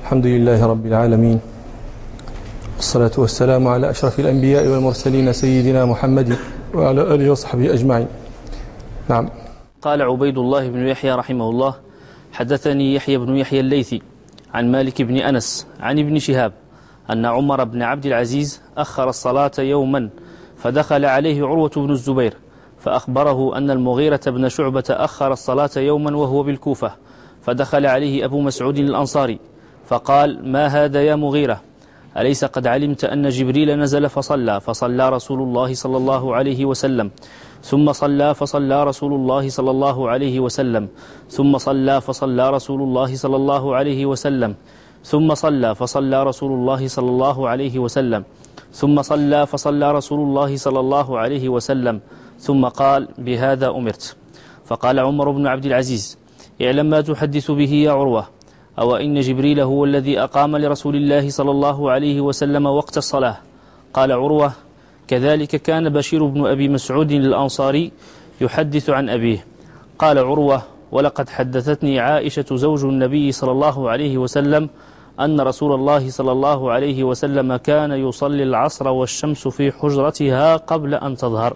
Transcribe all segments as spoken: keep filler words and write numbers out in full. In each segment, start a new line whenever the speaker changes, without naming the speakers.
الحمد لله رب العالمين، والصلاة والسلام على أشرف الأنبياء والمرسلين سيدنا محمد وعلى آله وصحبه أجمعين. نعم.
قال عبيد الله بن يحيى رحمه الله: حدثني يحيى بن يحيى الليثي عن مالك بن أنس عن ابن شهاب أن عمر بن عبد العزيز أخر الصلاة يوما فدخل عليه عروة بن الزبير فأخبره أن المغيرة بن شعبة أخر الصلاة يوما وهو بالكوفة، فدخل عليه أبو مسعود الأنصاري فقال: ما هذا يا مغيرة؟ أليس قد علمت أن جبريل نزل فصلى فصلى رسول الله صلى الله عليه وسلم، ثم صلى فصلى رسول الله صلى الله عليه وسلم، ثم صلى فصلى رسول الله صلى الله عليه وسلم، ثم صلى فصلى رسول الله صلى الله عليه وسلم، ثم صلى فصلى رسول الله صلى الله عليه وسلم، ثم قال: بهذا أمرت. فقال عمر بن عبد العزيز: اعلم ما تحدث به يا عروة، أو إن جبريل هو الذي أقام لرسول الله صلى الله عليه وسلم وقت الصلاة. قال عروة: كذلك كان بشير بن أبي مسعود الأنصاري يحدث عن أبيه. قال عروة: ولقد حدثتني عائشة زوج النبي صلى الله عليه وسلم أن رسول الله صلى الله عليه وسلم كان يصلي العصر والشمس في حجرتها قبل أن تظهر.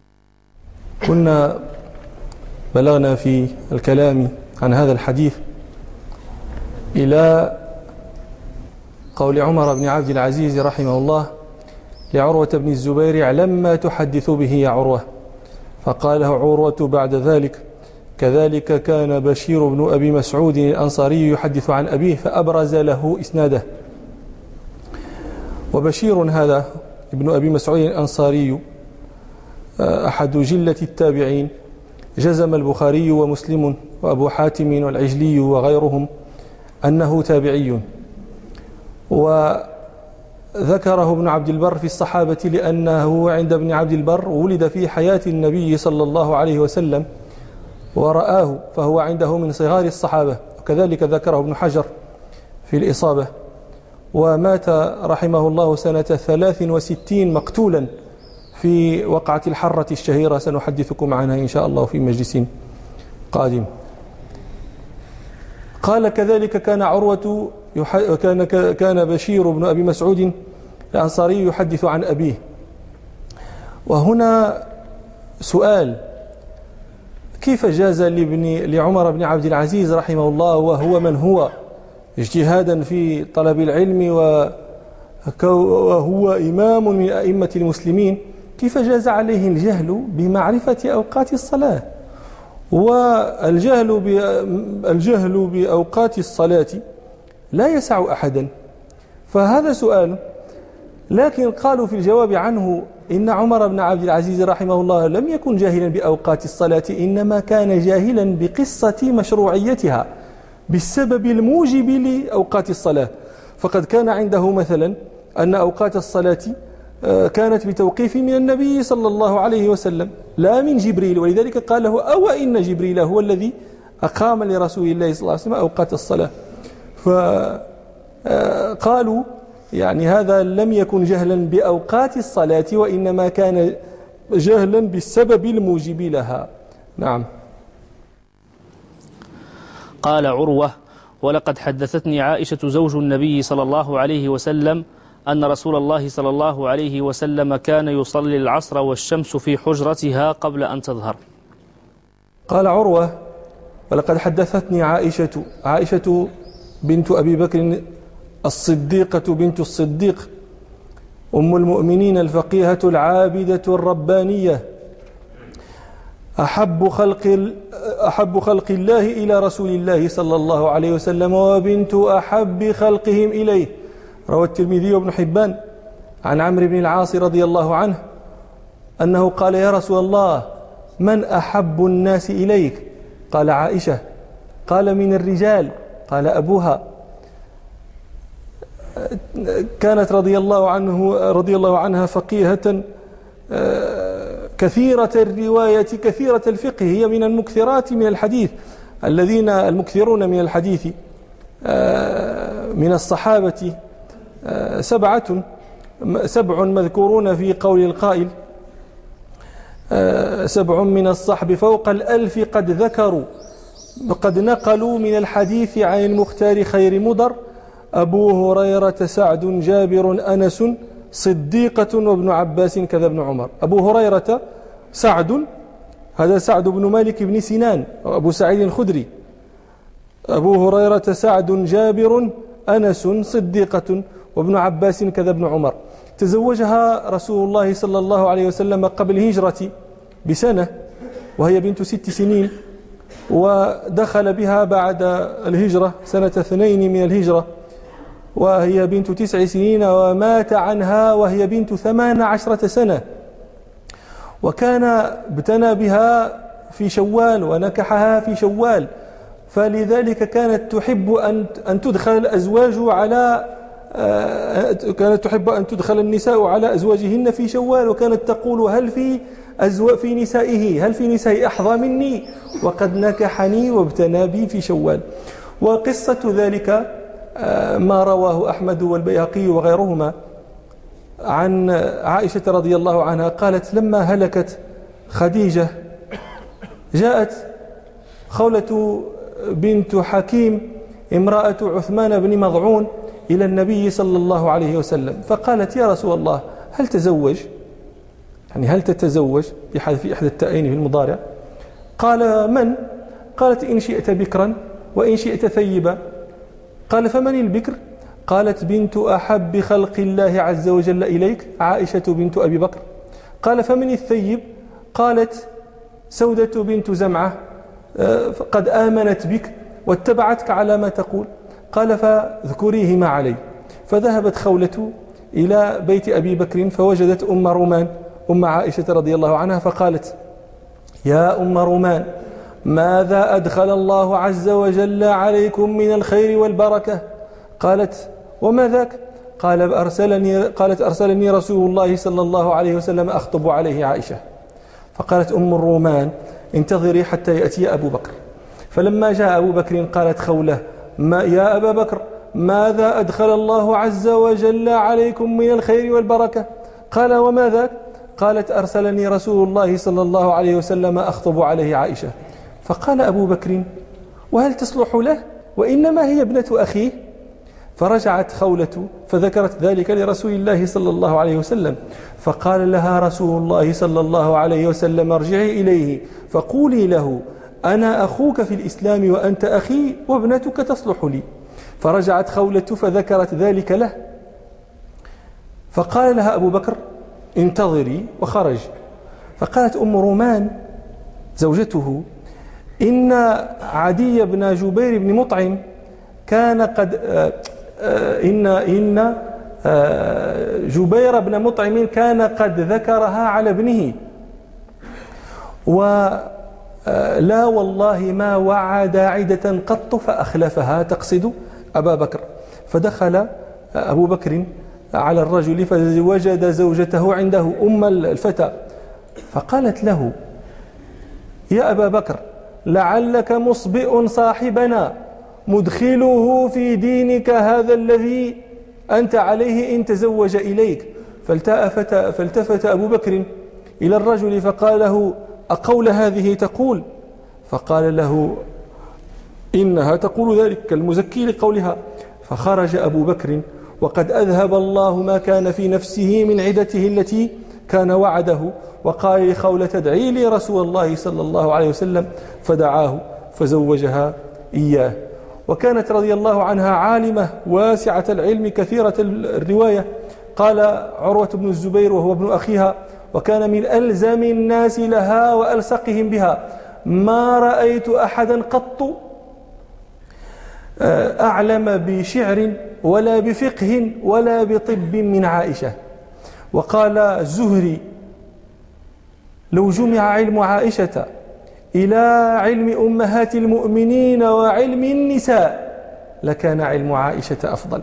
كنا بلغنا في الكلام عن هذا الحديث إلى قول عمر بن عبد العزيز رحمه الله لعروة بن الزبير: اعلم ما تحدث به يا عروة. فقال له عروة بعد ذلك: كذلك كان بشير بن أبي مسعود الأنصاري يحدث عن أبيه، فأبرز له إسناده. وبشير هذا ابن أبي مسعود الأنصاري أحد جلة التابعين، جزم البخاري ومسلم وأبو حاتم والعجلي وغيرهم أنه تابعي، وذكره ابن عبد البر في الصحابة لأنه عند ابن عبد البر ولد في حياة النبي صلى الله عليه وسلم ورآه، فهو عنده من صغار الصحابة. وكذلك ذكره ابن حجر في الإصابة، ومات رحمه الله سنة ثلاث وستين مقتولا في وقعة الحرة الشهيرة، سنحدثكم عنها إن شاء الله في مجلس قادم. قال: كذلك كان عروة يح... كان كان بشير بن أبي مسعود الأنصاري يحدث عن أبيه. وهنا سؤال: كيف جاز لابن لعمر بن عبد العزيز رحمه الله، وهو من هو اجتهادا في طلب العلم وهو إمام من أئمة المسلمين، كيف جاز عليه الجهل بمعرفة أوقات الصلاة؟ والجهل الجهل بأوقات الصلاة لا يسع أحدا، فهذا سؤال. لكن قالوا في الجواب عنه إن عمر بن عبد العزيز رحمه الله لم يكن جاهلا بأوقات الصلاة، إنما كان جاهلا بقصة مشروعيتها بالسبب الموجب لأوقات الصلاة. فقد كان عنده مثلا أن أوقات الصلاة كانت بتوقيف من النبي صلى الله عليه وسلم لا من جبريل، ولذلك قال له: أو إن جبريل هو الذي أقام لرسول الله صلى الله عليه وسلم أوقات الصلاة. فقالوا يعني هذا لم يكن جهلا بأوقات الصلاة، وإنما كان جهلا بالسبب الموجب لها. نعم.
قال عروة: ولقد حدثتني عائشة زوج النبي صلى الله عليه وسلم أن رسول الله صلى الله عليه وسلم كان يصلي العصر والشمس في حجرتها قبل أن تظهر.
قال عروة: ولقد حدثتني عائشة عائشة بنت أبي بكر الصديقة بنت الصديق أم المؤمنين الفقيهة العابدة الربانية، أحب خلق أحب خلق الله إلى رسول الله صلى الله عليه وسلم، وبنت أحب خلقهم إليه. روى الترمذي وابن حبان عن عمرو بن العاص رضي الله عنه أنه قال: يا رسول الله، من أحب الناس إليك؟ قال: عائشة. قال: من الرجال؟ قال: أبوها. كانت رضي الله عنه رضي الله عنها فقيهة كثيرة الرواية كثيرة الفقه، هي من المكثرات من الحديث، الذين المكثرون من الحديث من الصحابة سبعة سبع مذكورون في قول القائل: سبع من الصحب فوق الألف قد ذكروا قد نقلوا من الحديث عن المختار خير مضر أبو هريرة سعد جابر أنس صديقة وابن عباس كذا ابن عمر. أبو هريرة سعد، هذا سعد بن مالك بن سنان أبو سعيد الخدري. أبو هريرة سعد جابر أنس صديقة وابن عباس كذا ابن عمر. تزوجها رسول الله صلى الله عليه وسلم قبل الهجرة بسنة وهي بنت ست سنين، ودخل بها بعد الهجرة سنة اثنين من الهجرة وهي بنت تسع سنين، ومات عنها وهي بنت ثمان عشرة سنة. وكان ابتنى بها في شوال ونكحها في شوال، فلذلك كانت تحب أن أن تدخل الأزواج على كانت تحب أن تدخل النساء على أزواجهن في شوال، وكانت تقول هل في أزواج في نسائه هل في نساء أحظى مني وقد نكحني وابتنى بي في شوال. وقصة ذلك ما رواه أحمد والبيهقي وغيرهما عن عائشة رضي الله عنها قالت لما هلكت خديجة جاءت خولة بنت حكيم امرأة عثمان بن مضعون إلى النبي صلى الله عليه وسلم، فقالت يا رسول الله هل تزوج، يعني هل تتزوج بحذف إحدى التائين في المضارع؟ قال من؟ قالت إن شئت بكرا وإن شئت ثيبا. قال فمن البكر؟ قالت بنت أحب خلق الله عز وجل إليك عائشة بنت أبي بكر. قال فمن الثيب؟ قالت سودة بنت زمعة قد آمنت بك واتبعتك على ما تقول. قال فاذكريه ما علي. فذهبت خولة إلى بيت أبي بكر فوجدت أم رومان أم عائشة رضي الله عنها، فقالت يا أم رومان ماذا أدخل الله عز وجل عليكم من الخير والبركة؟ قالت وما ذاك؟ قال أرسلني قالت أرسلني رسول الله صلى الله عليه وسلم أخطب عليه عائشة. فقالت أم الرومان انتظري حتى يأتي أبو بكر. فلما جاء أبو بكر قالت خولة ما يا أبا بكر ماذا أدخل الله عز وجل عليكم من الخير والبركة؟ قال وما ذاك؟ قالت أرسلني رسول الله صلى الله عليه وسلم أخطب عليه عائشة. فقال أبو بكر وهل تصلح له وإنما هي ابنة أخيه؟ فرجعت خولة فذكرت ذلك لرسول الله صلى الله عليه وسلم، فقال لها رسول الله صلى الله عليه وسلم ارجعي إليه فقولي له أنا أخوك في الإسلام وأنت أخي وابنتك تصلح لي. فرجعت خولة فذكرت ذلك له، فقال لها أبو بكر انتظري وخرج. فقالت أم رومان زوجته إن عدي بن جبير بن مطعم كان قد إن إن جبير بن مطعم كان قد ذكرها على ابنه، ولا والله ما وعد عدة قط فأخلفها، تقصد أبا بكر. فدخل أبو بكر على الرجل فوجد زوجته عنده أم الفتى، فقالت له يا أبا بكر لعلك مصبئ صاحبنا مدخله في دينك هذا الذي أنت عليه إن تزوج إليك. فالتفت, فالتفت أبو بكر إلى الرجل فقال له أقول هذه تقول؟ فقال له إنها تقول ذلك كالمزكي لقولها. فخرج أبو بكر وقد أذهب الله ما كان في نفسه من عدته التي كان وعده، وقال لخولة تدعي لي رسول الله صلى الله عليه وسلم، فدعاه فزوجها إياه. وكانت رضي الله عنها عالمة واسعة العلم كثيرة الرواية. قال عروة بن الزبير وهو ابن أخيها وكان من ألزم الناس لها وألصقهم بها ما رأيت أحدا قط أعلم بشعر ولا بفقه ولا بطب من عائشة. وقال الزهري لو جمع علم عائشة إلى علم أمهات المؤمنين وعلم النساء لكان علم عائشة أفضل.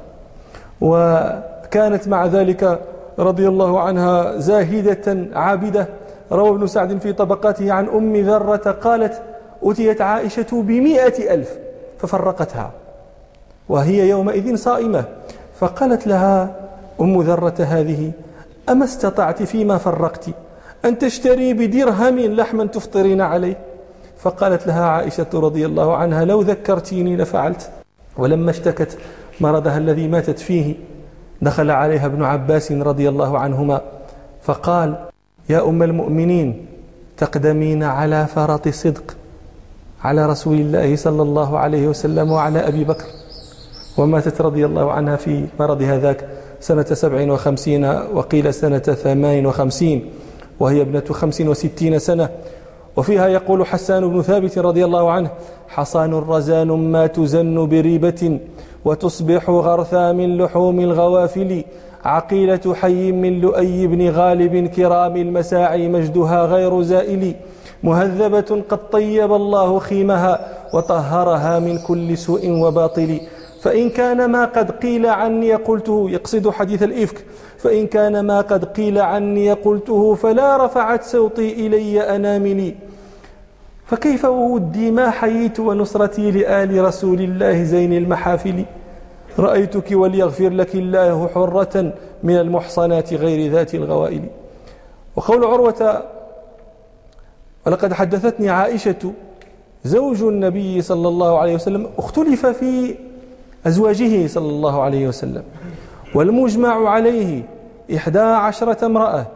وكانت مع ذلك رضي الله عنها زاهدة عابدة. روى ابن سعد في طبقاته عن أم ذرة قالت أتيت عائشة بمئة ألف ففرقتها وهي يومئذ صائمة، فقالت لها أم ذرة هذه أما استطعت فيما فرقت أن تشتري بدرهم لحما تفطرين عليه؟ فقالت لها عائشة رضي الله عنها لو ذكرتيني لفعلت. ولما اشتكت مرضها الذي ماتت فيه دخل عليها ابن عباس رضي الله عنهما فقال: يا أم المؤمنين، تقدمين على فرط صدق على رسول الله صلى الله عليه وسلم وعلى أبي بكر. وماتت رضي الله عنها في مرضها ذاك سنة سبع وخمسين وقيل سنة ثمان وخمسين، وهي ابنة خمس وستين سنة. وفيها يقول حسان بن ثابت رضي الله عنه: حصان رزان ما تزن بريبة، وتصبح غرثا من لحوم الغوافل، عقيلة حي من لؤي بن غالب، كرام المساعي مجدها غير زائل، مهذبة قد طيب الله خيمها، وطهرها من كل سوء وباطل. فإن كان ما قد قيل عني قلته، يقصد حديث الإفك، فإن كان ما قد قيل عني قلته، فلا رفعت صوتي إلي أناملي. فكيف وودي ما حييت ونصرتي لآل رسول الله زين المحافل. رأيتك وليغفر لك الله حرة من المحصنات غير ذات الغوائل. وقول عروة: ولقد حدثتني عائشة زوج النبي صلى الله عليه وسلم، اختلف في أزواجه صلى الله عليه وسلم، والمجمع عليه إحدى عشرة امرأة،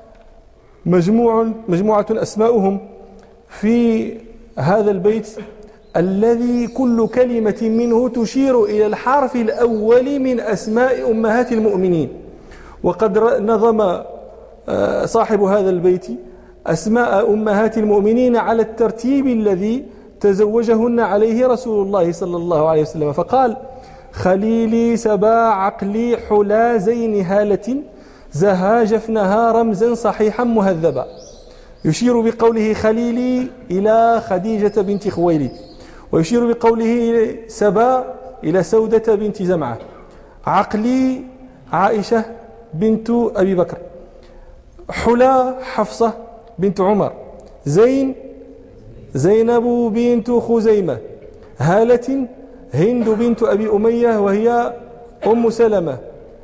مجموع مجموعة أسماؤهم في هذا البيت الذي كل كلمة منه تشير إلى الحرف الأول من أسماء أمهات المؤمنين. وقد نظم صاحب هذا البيت أسماء أمهات المؤمنين على الترتيب الذي تزوجهن عليه رسول الله صلى الله عليه وسلم، فقال: خليلي سبا عقلي حلا زين هالة، زها جفنها رمزا صحيحا مهذبا. يشير بقوله خليلي إلى خديجة بنت خويلد، ويشير بقوله سبا إلى سودة بنت زمعة، عقلي عائشة بنت أبي بكر، حلا حفصة بنت عمر، زين زينب بنت خزيمة، هالة هند بنت أبي أمية وهي أم سلمة.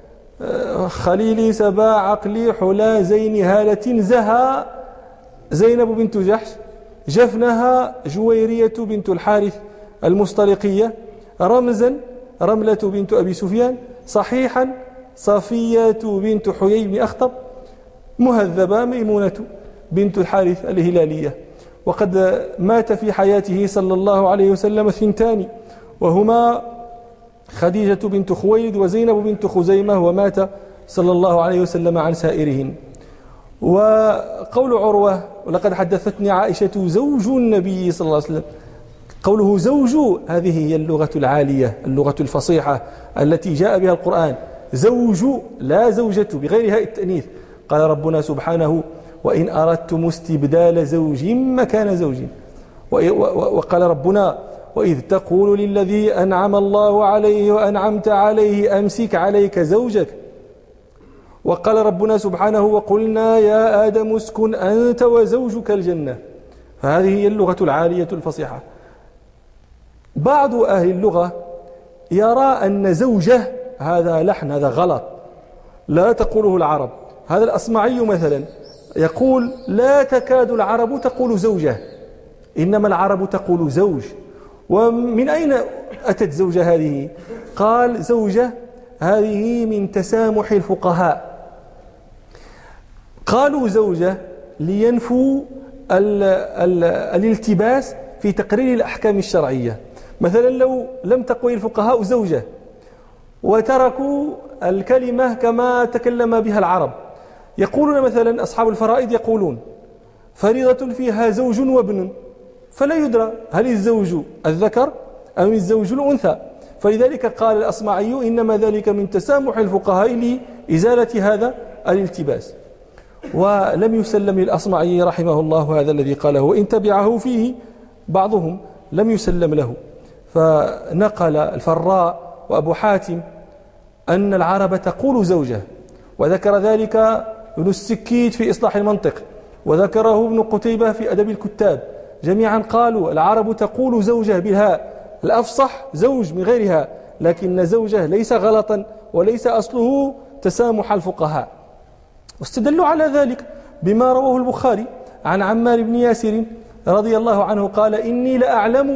خليلي سبا عقلي حلا زين هالة، زها زينب بنت جحش، جفنها جويرية بنت الحارث المصطلقية، رمزا رملة بنت أبي سفيان، صحيحا صفية بنت حيي بن أخطب، مهذبة ميمونة بنت الحارث الهلالية. وقد مات في حياته صلى الله عليه وسلم اثنتان، وهما خديجة بنت خويلد وزينب بنت خزيمة، ومات صلى الله عليه وسلم عن سائرهن. وقول عروة: ولقد حدثتني عائشة زوج النبي صلى الله عليه وسلم، قوله زوج هذه هي اللغة العالية، اللغة الفصيحة التي جاء بها القرآن، زوج لا زوجة بغير هاء التأنيث. قال ربنا سبحانه: وإن أردتم استبدال زوج مكان زوج. وقال ربنا: وإذ تقول للذي أنعم الله عليه وأنعمت عليه أمسك عليك زوجك. وقال ربنا سبحانه: وقلنا يا آدم اسكن أنت وزوجك الجنة. فهذه هي اللغة العالية الفصيحة. بعض أهل اللغة يرى أن زوجة هذا لحن، هذا غلط، لا تقوله العرب. هذا الأصمعي مثلا يقول: لا تكاد العرب تقول زوجة، إنما العرب تقول زوج. ومن أين أتت زوجة هذه؟ قال: زوجة هذه من تسامح الفقهاء، قالوا زوجة لينفوا ال ال الالتباس في تقرير الأحكام الشرعية. مثلا لو لم تقل الفقهاء زوجة وتركوا الكلمة كما تكلم بها العرب، يقولون مثلا أصحاب الفرائض يقولون فريضة فيها زوج وابن، فلا يدرى هل الزوج الذكر أم الزوج الأنثى. فلذلك قال الأصمعي: إنما ذلك من تسامح الفقهاء لإزالة هذا الالتباس. ولم يسلم للأصمعي رحمه الله هذا الذي قاله، وإن تبعه فيه بعضهم لم يسلم له. فنقل الفراء وأبو حاتم أن العرب تقول زوجة، وذكر ذلك ابن السكيت في إصلاح المنطق، وذكره ابن قتيبة في أدب الكتاب، جميعا قالوا العرب تقول زوجة بالهاء، الأفصح زوج من غيرها، لكن زوجة ليس غلطا وليس أصله تسامح الفقهاء. واستدلوا على ذلك بما رواه البخاري عن عمار بن ياسر رضي الله عنه قال: إني لأعلم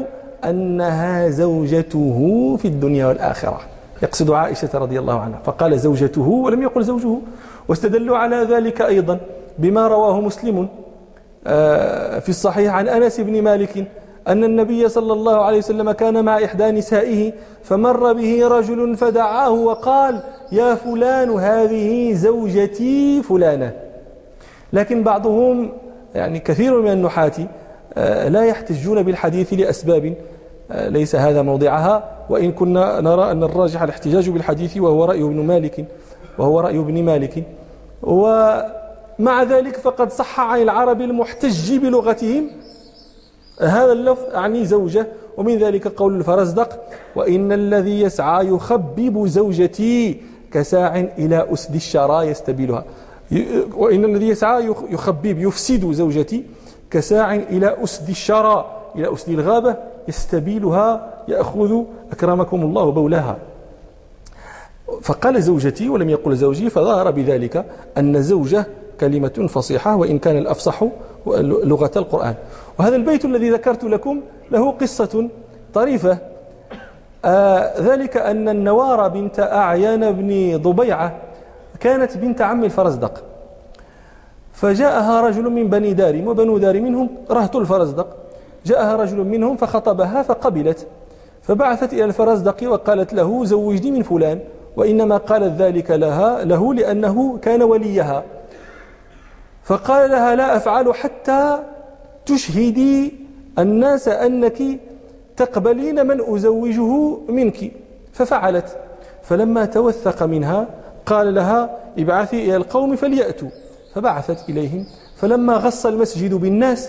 أنها زوجته في الدنيا والآخرة، يقصد عائشة رضي الله عنها، فقال زوجته ولم يقل زوجه. واستدلوا على ذلك أيضا بما رواه مسلم في الصحيح عن أنس بن مالك أن النبي صلى الله عليه وسلم كان مع إحدى نسائه فمر به رجل فدعاه وقال يا فلان هذه زوجتي فلانة. لكن بعضهم يعني كثير من النحاة لا يحتجون بالحديث لأسباب ليس هذا موضعها، وإن كنا نرى أن الراجح الاحتجاج بالحديث وهو رأي ابن مالك وهو رأي ابن مالك. ومع ذلك فقد صح عن العرب المحتج بلغتهم هذا اللفظ يعني زوجة، ومن ذلك قول الفرزدق وإن الذي يسعى يخبب زوجتي كساع إلى أسد الشرى يستبيلها. وإن الذي يسعى يخبب يفسد زوجتي كساع إلى أسد الشرى إلى أسد الغابة يستبيلها يأخذ أكرمكم الله بولها. فقال زوجتي ولم يقل زوجي، فظهر بذلك أن زوجة كلمة فصيحة وإن كان الأفصح لغة القرآن. وهذا البيت الذي ذكرت لكم له قصة طريفة، آه ذلك أن النوار بنت أعيان بن ضبيعة كانت بنت عم الفرزدق، فجاءها رجل من بني دارم، وبنو دارم منهم رهط الفرزدق، جاءها رجل منهم فخطبها فقبلت، فبعثت إلى الفرزدق وقالت له زوجني من فلان، وإنما قالت ذلك لها له لأنه كان وليها، فقال لها لا أفعل حتى تشهدي الناس أنك تقبلين من أزوجه منك. ففعلت، فلما توثق منها قال لها ابعثي إلى القوم فليأتوا، فبعثت إليهم، فلما غص المسجد بالناس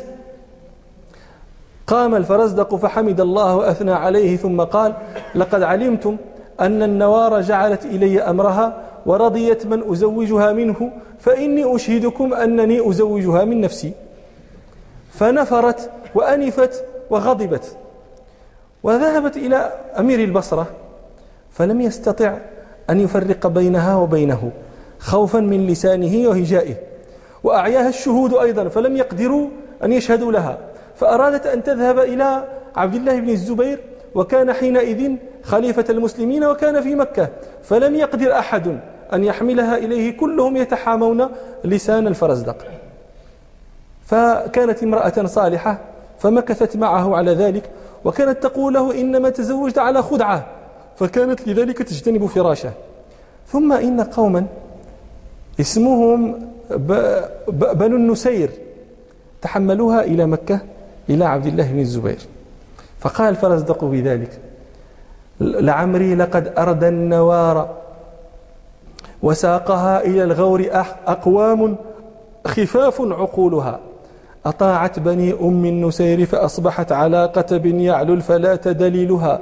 قام الفرزدق فحمد الله وأثنى عليه ثم قال لقد علمتم أن النوار جعلت إلي أمرها ورضيت من أزوجها منه، فإني أشهدكم أنني أزوجها من نفسي. فنفرت وأنفت وغضبت وذهبت إلى أمير البصرة، فلم يستطع أن يفرق بينها وبينه خوفا من لسانه وهجائه، وأعياها الشهود أيضا فلم يقدروا أن يشهدوا لها، فأرادت أن تذهب إلى عبد الله بن الزبير، وكان حينئذ خليفة المسلمين وكان في مكة، فلم يقدر أحد أن يحملها إليه، كلهم يتحامون لسان الفرزدق. فكانت امرأة صالحة فمكثت معه على ذلك، وكانت تقول له إنما تزوجت على خدعة، فكانت لذلك تجتنب فراشه. ثم إن قوما اسمهم بنو النسير تحملوها إلى مكة إلى عبد الله بن الزبير، فقال الفرزدق بذلك لعمري لقد أردى النوار وساقها إلى الغور أقوام خفاف عقولها، أطاعت بني أم النسير فأصبحت على قتب يعلو الفلاة دليلها،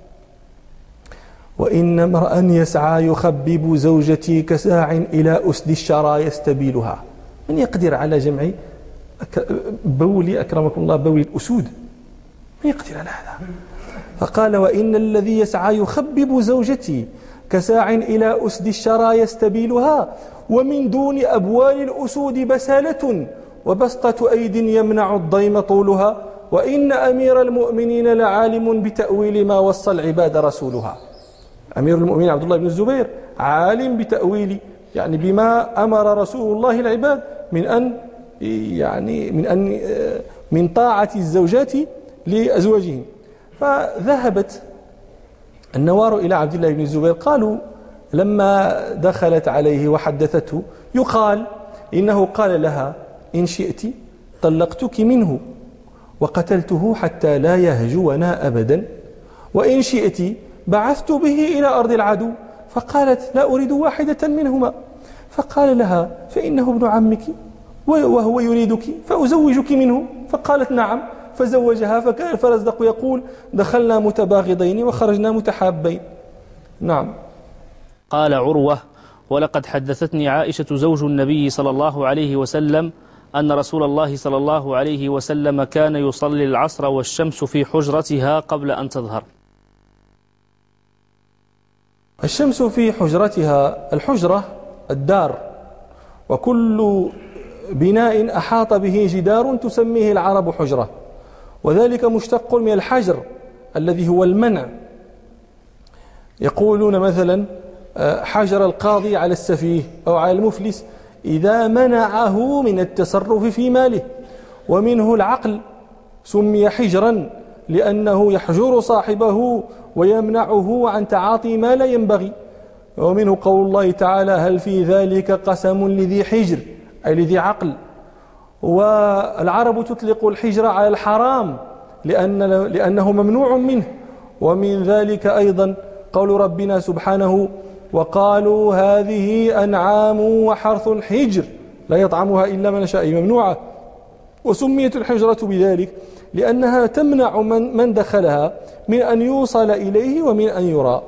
وإن امرأ يسعى يخبب زوجتي كساع إلى أسد الشرى يستبيلها. من يقدر على جمع بول أكرمكم الله بول الأسود؟ من يقدر على هذا؟ فقال وإن الذي يسعى يخبب زوجتي كساع إلى أسد الشرى يستبيلها، ومن دون أبوال الأسود بسالة وبسطة أيد يمنع الضيم طولها، وإن أمير المؤمنين لعالم بتأويل ما وصى العباد رسولها. أمير المؤمنين عبد الله بن الزبير عالم بتأويل يعني بما أمر رسول الله العباد من أن يعني من أن من طاعة الزوجات لأزواجهم. فذهبت النوار إلى عبد الله بن الزبير، قالوا لما دخلت عليه وحدثته يقال إنه قال لها إن شئت طلقتك منه وقتلته حتى لا يهجونا أبدا، وإن شئت بعثت به إلى أرض العدو. فقالت لا أريد واحدة منهما. فقال لها فإنه ابن عمك وهو يريدك فأزوجك منه. فقالت نعم، فزوجها. فكان الفرزدق يقول دخلنا متباغضين وخرجنا متحابين. نعم.
قال عروة ولقد حدثتني عائشة زوج النبي صلى الله عليه وسلم أن رسول الله صلى الله عليه وسلم كان يصلي العصر والشمس في حجرتها قبل أن تظهر.
الشمس في حجرتها، الحجرة الدار، وكل بناء أحاط به جدار تسميه العرب حجرة، وذلك مشتق من الحجر الذي هو المنع. يقولون مثلا حجر القاضي على السفيه أو على المفلس إذا منعه من التصرف في ماله. ومنه العقل سمي حجرا لأنه يحجر صاحبه ويمنعه عن تعاطي ما لا ينبغي. ومنه قول الله تعالى هل في ذلك قسم لذي حجر أي لذي عقل. والعرب تطلق الحجر على الحرام لأن لأنه ممنوع منه. ومن ذلك أيضا قول ربنا سبحانه وقالوا هذه أنعام وحرث حجر لا يطعمها إلا من شاء ممنوعة. وسميت الحجرة بذلك لأنها تمنع من, من دخلها من أن يوصل إليه ومن أن يرى.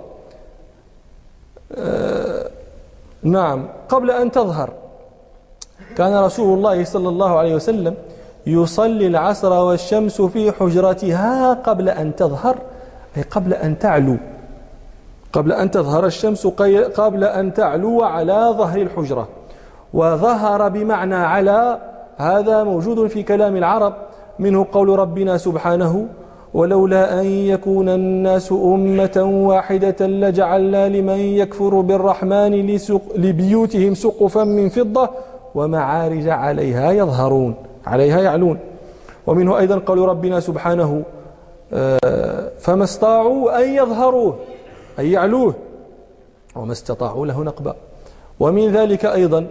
آه نعم. قبل أن تظهر كان رسول الله صلى الله عليه وسلم يصلي العصر والشمس في حجرتها قبل أن تظهر أي قبل أن تعلو، قبل أن تظهر الشمس قبل أن تعلو على ظهر الحجرة. وظهر بمعنى على هذا موجود في كلام العرب، منه قول ربنا سبحانه ولولا أن يكون الناس أمة واحدة لجعلنا لمن يكفر بالرحمن لبيوتهم سقفا من فضة ومعارج عليها يظهرون عليها يعلون. ومنه أيضا قول ربنا سبحانه فما استطاعوا أن يظهروه أي يعلوه وما استطاعوا له نقبا. ومن ذلك أيضا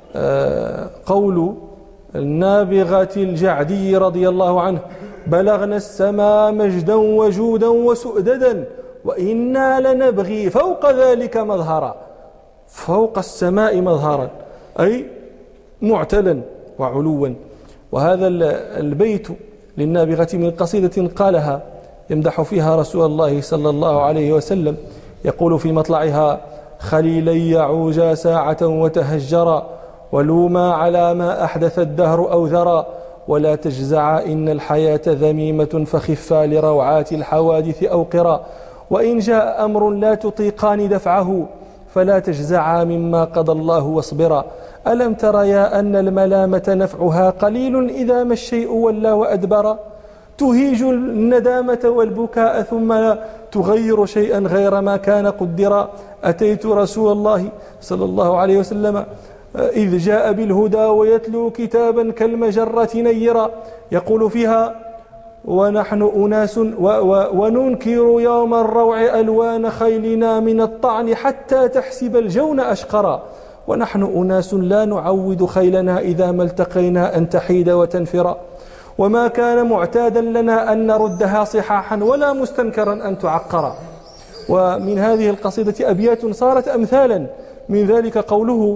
قول النابغة الجعدي رضي الله عنه بلغنا السماء مجدا وجودا وسؤددا وإنا لنبغي فوق ذلك مظهرا. فوق السماء مظهرا أي معتلا وعلوا. وهذا البيت للنابغة من قصيدة قالها يمدح فيها رسول الله صلى الله عليه وسلم، يقول في مطلعها خليلي يعوجا ساعة وتهجرا ولوما على ما أحدث الدهر أو ذرا ولا تجزعا إن الحياة ذميمة فخفا لروعات الحوادث أو قرا وإن جاء أمر لا تطيقان دفعه فلا تجزعا مما قضى الله واصبرا ألم تريا أن الملامة نفعها قليل إذا ما الشيء ولى وأدبرا تهيج الندامة والبكاء ثم لا تغير شيئا غير ما كان قدرا أتيت رسول الله صلى الله عليه وسلم إذ جاء بالهدى ويتلو كتابا كالمجرة نيرا يقول فيها ونحن أناس و و وننكر يوم الروع ألوان خيلنا من الطعن حتى تحسب الجون أشقرا ونحن أناس لا نعود خيلنا إذا ما التقينا أن تحيد وتنفرا وما كان معتادا لنا أن نردها صحاحا ولا مستنكرا أن تعقرا. ومن هذه القصيدة أبيات صارت أمثالا، من ذلك قوله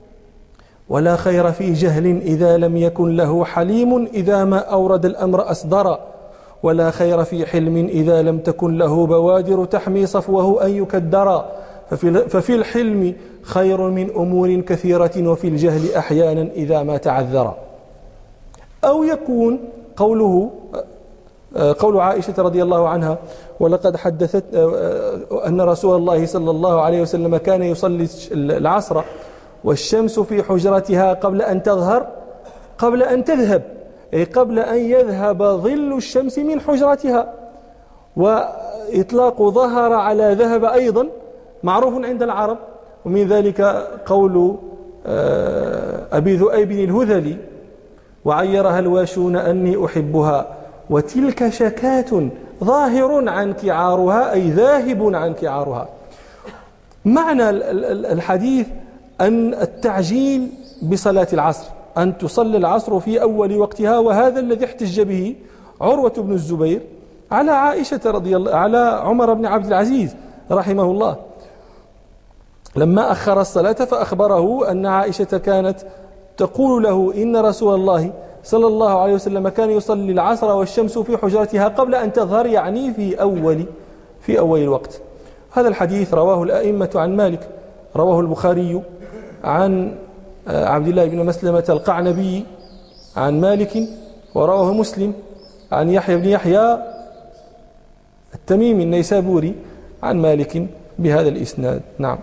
ولا خير في جهل إذا لم يكن له حليم إذا ما أورد الأمر أصدر ولا خير في حلم إذا لم تكن له بوادر تحمي صفوه أن يكدر ففي, ففي الحلم خير من أمور كثيرة وفي الجهل أحيانا إذا ما تعذر. أو يكون قوله قول عائشة رضي الله عنها ولقد حدثت أن رسول الله صلى الله عليه وسلم كان يصلي العصر والشمس في حجرتها قبل أن تظهر قبل أن تذهب أي قبل أن يذهب ظل الشمس من حجرتها. وإطلاق ظهر على ذهب أيضا معروف عند العرب. ومن ذلك قول أبي ذؤيب الهذلي وعيرها الواشون أني أحبها وتلك شكاة ظاهر عنك عارها أي ذاهب عنك عارها. معنى الحديث أن التعجيل بصلاة العصر أن تصلي العصر في أول وقتها، وهذا الذي احتج به عروة بن الزبير على عائشة رضي الله على عمر بن عبد العزيز رحمه الله لما أخر الصلاة فأخبره أن عائشة كانت تقول له إن رسول الله صلى الله عليه وسلم كان يصلي العصر والشمس في حجرتها قبل أن تظهر يعني في أول في أول الوقت. هذا الحديث رواه الأئمة عن مالك، رواه البخاري عن عبد الله بن مسلمة القعنبي عن مالك، ورواه مسلم عن يحيى بن يحيى التميمي النيسابوري عن مالك بهذا الإسناد. نعم.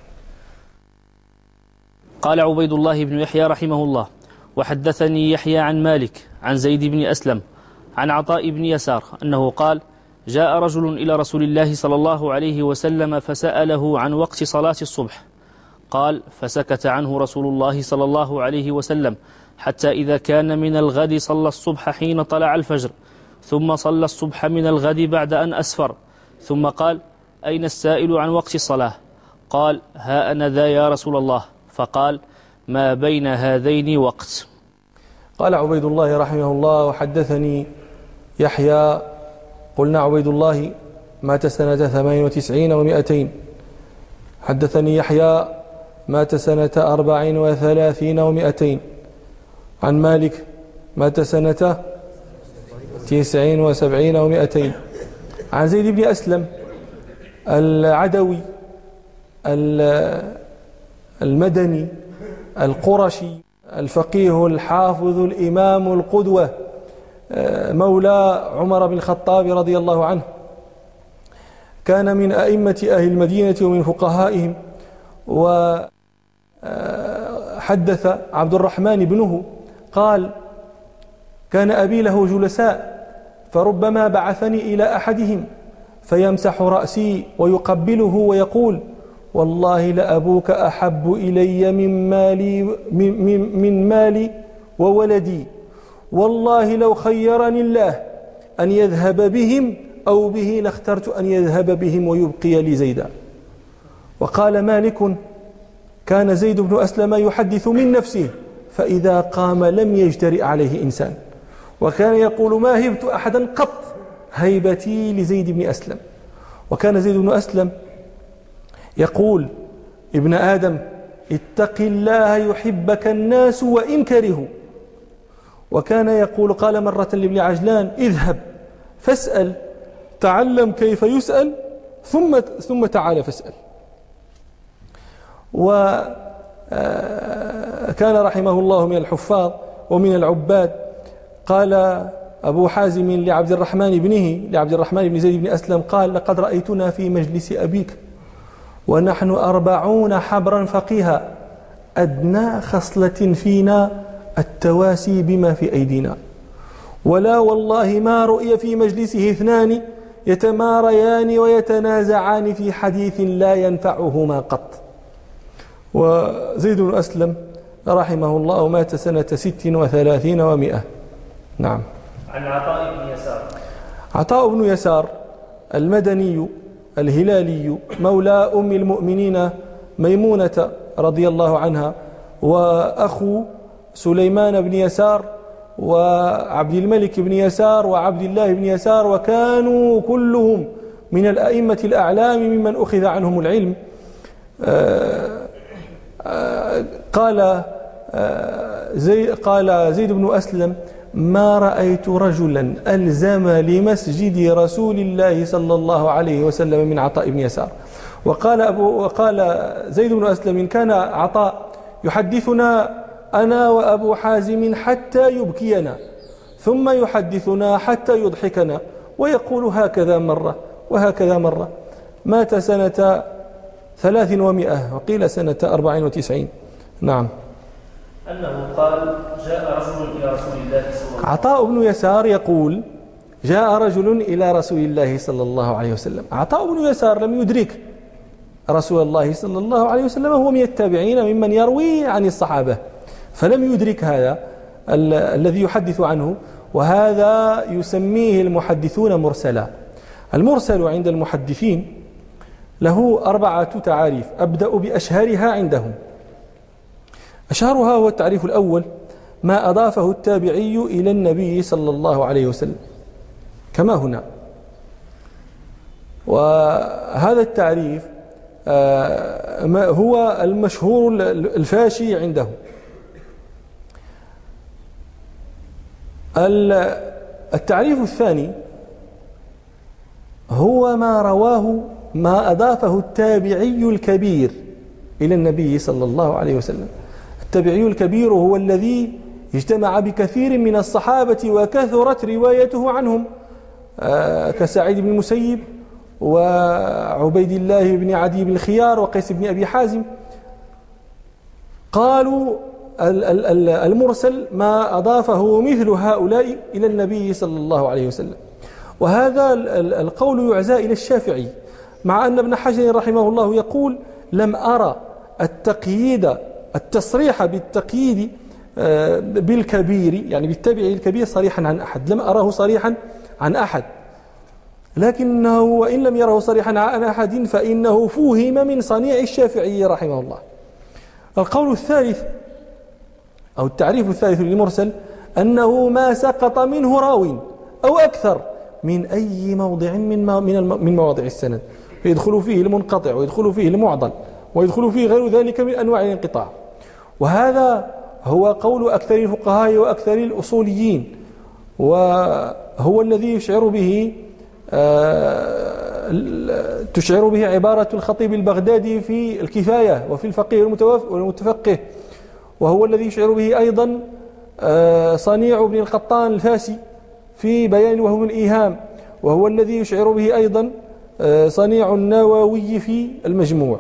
قال عبيد الله بن يحيى رحمه الله وحدثني يحيى عن مالك عن زيد بن أسلم عن عطاء بن يسار أنه قال جاء رجل إلى رسول الله صلى الله عليه وسلم فسأله عن وقت صلاة الصبح. قال: فسكت عنه رسول الله صلى الله عليه وسلم حتى إذا كان من الغد صلى الصبح حين طلع الفجر، ثم صلى الصبح من الغد بعد أن أسفر، ثم قال: أين السائل عن وقت الصلاة؟ قال: ها أنا ذا يا رسول الله. فقال: ما بين هذين وقت.
قال عبيد الله رحمه الله: وحدثني يحيى. قلنا عبيد الله مات سنة ثمان وتسعين ومائتين. حدثني يحيى مات سنة أربع وثلاثين ومائتين. عن مالك مات سنة تسعين وسبعين ومائتين. عن زيد بن أسلم العدوي المدني القرشي الفقيه الحافظ الإمام القدوة مولى عمر بن الخطاب رضي الله عنه، كان من أئمة أهل المدينة ومن فقهائهم. وحدث عبد الرحمن بنه قال: كان أبي له جلساء، فربما بعثني إلى أحدهم فيمسح رأسي ويقبله ويقول: والله لأبوك أحب إلي من مالي, من, من, من مالي وولدي، والله لو خيرني الله أن يذهب بهم أو به لاخترت أن يذهب بهم ويبقي لي زيدا. وقال مالك: كان زيد بن أسلم يحدث من نفسه، فإذا قام لم يجترئ عليه إنسان. وكان يقول: ما هبت أحدا قط هيبتي لزيد بن أسلم. وكان زيد بن أسلم يقول: ابن آدم اتق الله يحبك الناس وإن كرهوا. وكان يقول: قال مرة لابن عجلان: اذهب فاسأل، تعلم كيف يسأل، ثم ثم تعال فاسأل. وكان رحمه الله من الحفاظ ومن العباد. قال أبو حازم لعبد الرحمن بنه لعبد الرحمن بن زيد بن أسلم قال: لقد رأيتنا في مجلس أبيك ونحن أربعون حبرا فقيها، أدنى خصلة فينا التواسي بما في أيدينا، ولا والله ما رؤي في مجلسه اثنان يتماريان ويتنازعان في حديث لا ينفعهما قط. وزيد بن أسلم رحمه الله مات سنة ست وثلاثين ومئة. نعم.
عن عطاء بن يسار.
عطاء بن يسار المدني الهلالي مولى أم المؤمنين ميمونة رضي الله عنها، وأخو سليمان بن يسار وعبد الملك بن يسار وعبد الله بن يسار، وكانوا كلهم من الأئمة الأعلام ممن أخذ عنهم العلم. قال زي قال زيد بن أسلم: ما رأيت رجلا ألزم لمسجد رسول الله صلى الله عليه وسلم من عطاء بن يسار. وقال, أبو وقال زيد بن أسلم: كان عطاء يحدثنا أنا وأبو حازم حتى يبكينا، ثم يحدثنا حتى يضحكنا، ويقول هكذا مرة وهكذا مرة. مات سنة ثلاث ومئة وقيل سنة أربع وتسعين. نعم.
أنه قال: جاء رجل إلى رسول الله صلى الله عليه وسلم.
عطاء بن يسار يقول: جاء رجل إلى رسول الله صلى الله عليه وسلم. عطاء بن يسار لم يدرك رسول الله صلى الله عليه وسلم، هو من التابعين ممن يروي عن الصحابة، فلم يدرك هذا ال- الذي يحدث عنه، وهذا يسميه المحدثون مرسلا. المرسل عند المحدثين له أربعة تعاريف، أبدأ بأشهرها عندهم. أشهرها هو التعريف الأول: ما أضافه التابعي إلى النبي صلى الله عليه وسلم، كما هنا. وهذا التعريف هو المشهور الفاشي عندهم. التعريف الثاني هو ما رواه ما أضافه التابعي الكبير إلى النبي صلى الله عليه وسلم. التابعي الكبير هو الذي اجتمع بكثير من الصحابة وكثرت روايته عنهم، كسعيد بن المسيب وعبيد الله بن عدي بن الخيار وقيس بن أبي حازم. قالوا المرسل ما أضافه مثل هؤلاء إلى النبي صلى الله عليه وسلم. وهذا القول يعزى إلى الشافعي، مع أن ابن حجر رحمه الله يقول لم أرى التقييد التصريح بالتقييد بالكبير، يعني بالتابع الكبير صريحا عن أحد، لم أراه صريحا عن أحد، لكنه وإن لم يره صريحا عن أحد فإنه فهم من صنيع الشافعي رحمه الله. القول الثالث أو التعريف الثالث للمرسل أنه ما سقط منه راو أو أكثر من أي موضع من من مواضع السند، فيدخل فيه المنقطع ويدخل فيه المعضل ويدخل فيه غير ذلك من أنواع الانقطاع. وهذا هو قول أكثر الفقهاء وأكثر الأصوليين، وهو الذي يشعر به تشعر به عبارة الخطيب البغدادي في الكفاية وفي الفقيه والمتفقه، وهو الذي يشعر به أيضا صنيع ابن القطان الفاسي في بيان الوهم الإيهام، وهو الذي يشعر به أيضا صنيع النووي في المجموع.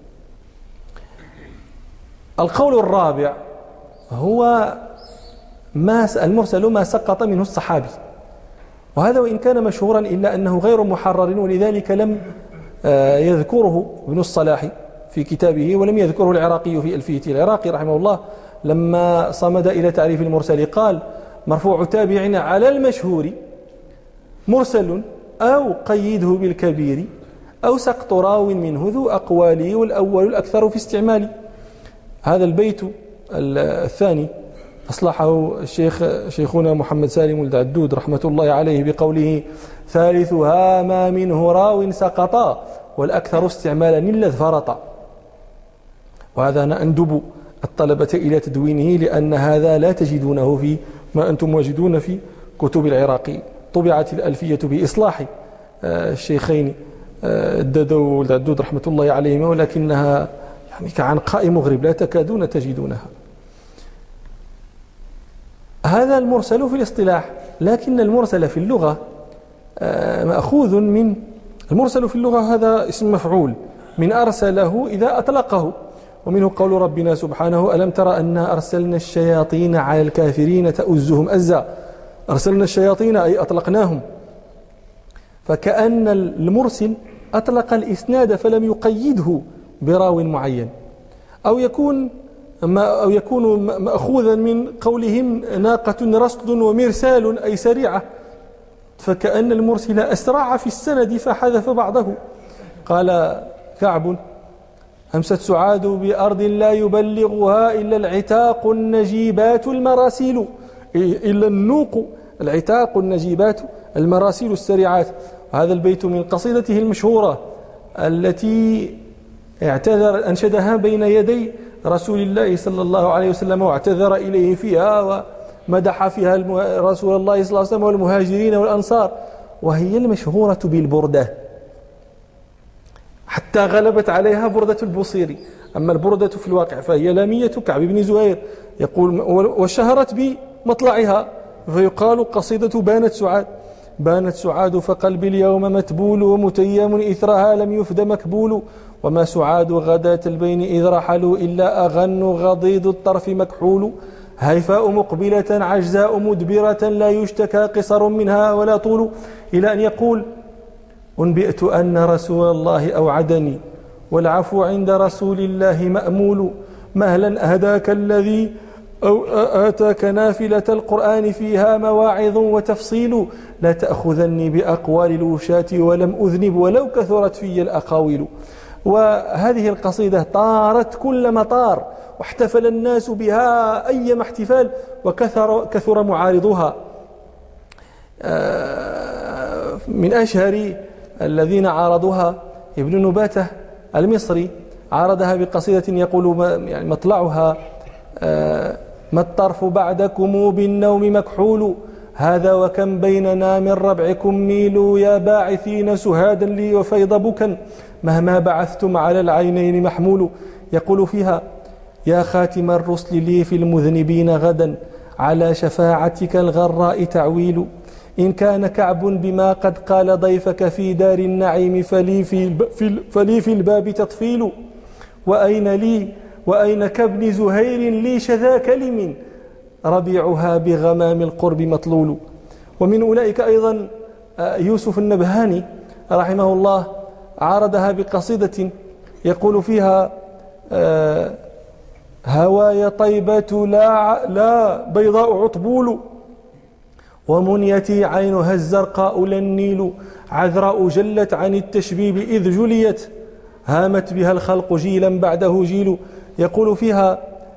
القول الرابع هو ما المرسل ما سقط منه الصحابي، وهذا وإن كان مشهورا إلا أنه غير محرر، ولذلك لم يذكره ابن الصلاح في كتابه، ولم يذكره العراقي في ألفية. العراقي رحمه الله لما صمد إلى تعريف المرسل قال مرفوع تابع على المشهور مرسل أو قيده بالكبير أو سقط راو منه ذو أقوالي والأول الأكثر في استعمالي. هذا البيت الثاني أصلحه الشيخ شيخنا محمد سالم الدعدود رحمة الله عليه بقوله ثالثها ما منه راو سقطا والأكثر استعمالا الذي فرط. وهذا أنا أندب الطلبة إلى تدوينه، لأن هذا لا تجدونه في ما أنتم واجدون في كتب العراقي. طبعت الألفية بإصلاح الشيخين الددو والدعدود رحمة الله عليهما، ولكنها يعني كعنقاء مغرب لا تكادون تجدونها. هذا المرسل في الاصطلاح، لكن المرسل في اللغة مأخوذ من المرسل في اللغة، هذا اسم مفعول من أرسله إذا أطلقه، ومنه قول ربنا سبحانه ألم ترى أنا أرسلنا الشياطين على الكافرين تؤزهم أزا. أرسلنا الشياطين أي أطلقناهم، فكأن المرسل أطلق الإسناد فلم يقيده براو معين، أو يكون ما أو يكون مأخوذا من قولهم ناقة رصد ومرسال أي سريعة، فكأن المرسل أسرع في السند فحذف بعضه. قال كعب همست سعاد بأرض لا يبلغها إلا العتاق النجيبات المراسيل، إلا النوق العتاق النجيبات المراسيل السريعات. هذا البيت من قصيدته المشهورة التي اعتذر أنشدها بين يدي رسول الله صلى الله عليه وسلم واعتذر إليه فيها ومدح فيها رسول الله صلى الله عليه وسلم والمهاجرين والأنصار، وهي المشهورة بالبردة، حتى غلبت عليها بردة البصيري. أما البردة في الواقع فهي لامية كعب بن زهير، يقول وشهرت بمطلعها فيقال قصيدة بانت سعاد. بانت سعاد فقلبي اليوم متبول ومتيم إثرها لم يفد مكبول، وما سعاد غداة البين إذ رحلوا إلا أغن غضيض الطرف مكحول. هيفاء مقبلة عجزاء مدبرة لا يشتكى قصر منها ولا طول، إلى أن يقول أنبئت أن رسول الله أوعدني والعفو عند رسول الله مأمول. مهلا أهداك الذي أو آتاك نافلة القرآن فيها مواعظ وتفصيل. لا تأخذني بأقوال الوشاة ولم أذنب ولو كثرت في الأقاويل. وهذه القصيدة طارت كل مطار واحتفل الناس بها أيما احتفال، وكثر كثر معارضها. من أشهر الذين عارضوها ابن نباتة المصري، عارضها بقصيدة يقول يعني مطلعها ما الطرف بعدكم بالنوم مكحول. هذا وكم بيننا من ربعكم ميل يا باعثين سهادا لي وفيض بكا مهما بعثتم على العينين محمول. يقول فيها يا خاتم الرسل لي في المذنبين غدا على شفاعتك الغراء تعويل. إن كان كعب بما قد قال ضيفك في دار النعيم فلي في, فلي في الباب تطفيل. وأين لي وأين كابن زهير لي شذا كلم ربيعها بغمام القرب مطلول. ومن أولئك أيضا يوسف النبهاني رحمه الله عارضها بقصيدة يقول فيها هواي طيبة لا, لا بيضاء عطبول ومنيتي عينها الزرقاء لا النيل عذراء جلت عن التشبيب إذ جليت هامت بها الخلق جيلا بعده جيل. يقول فيها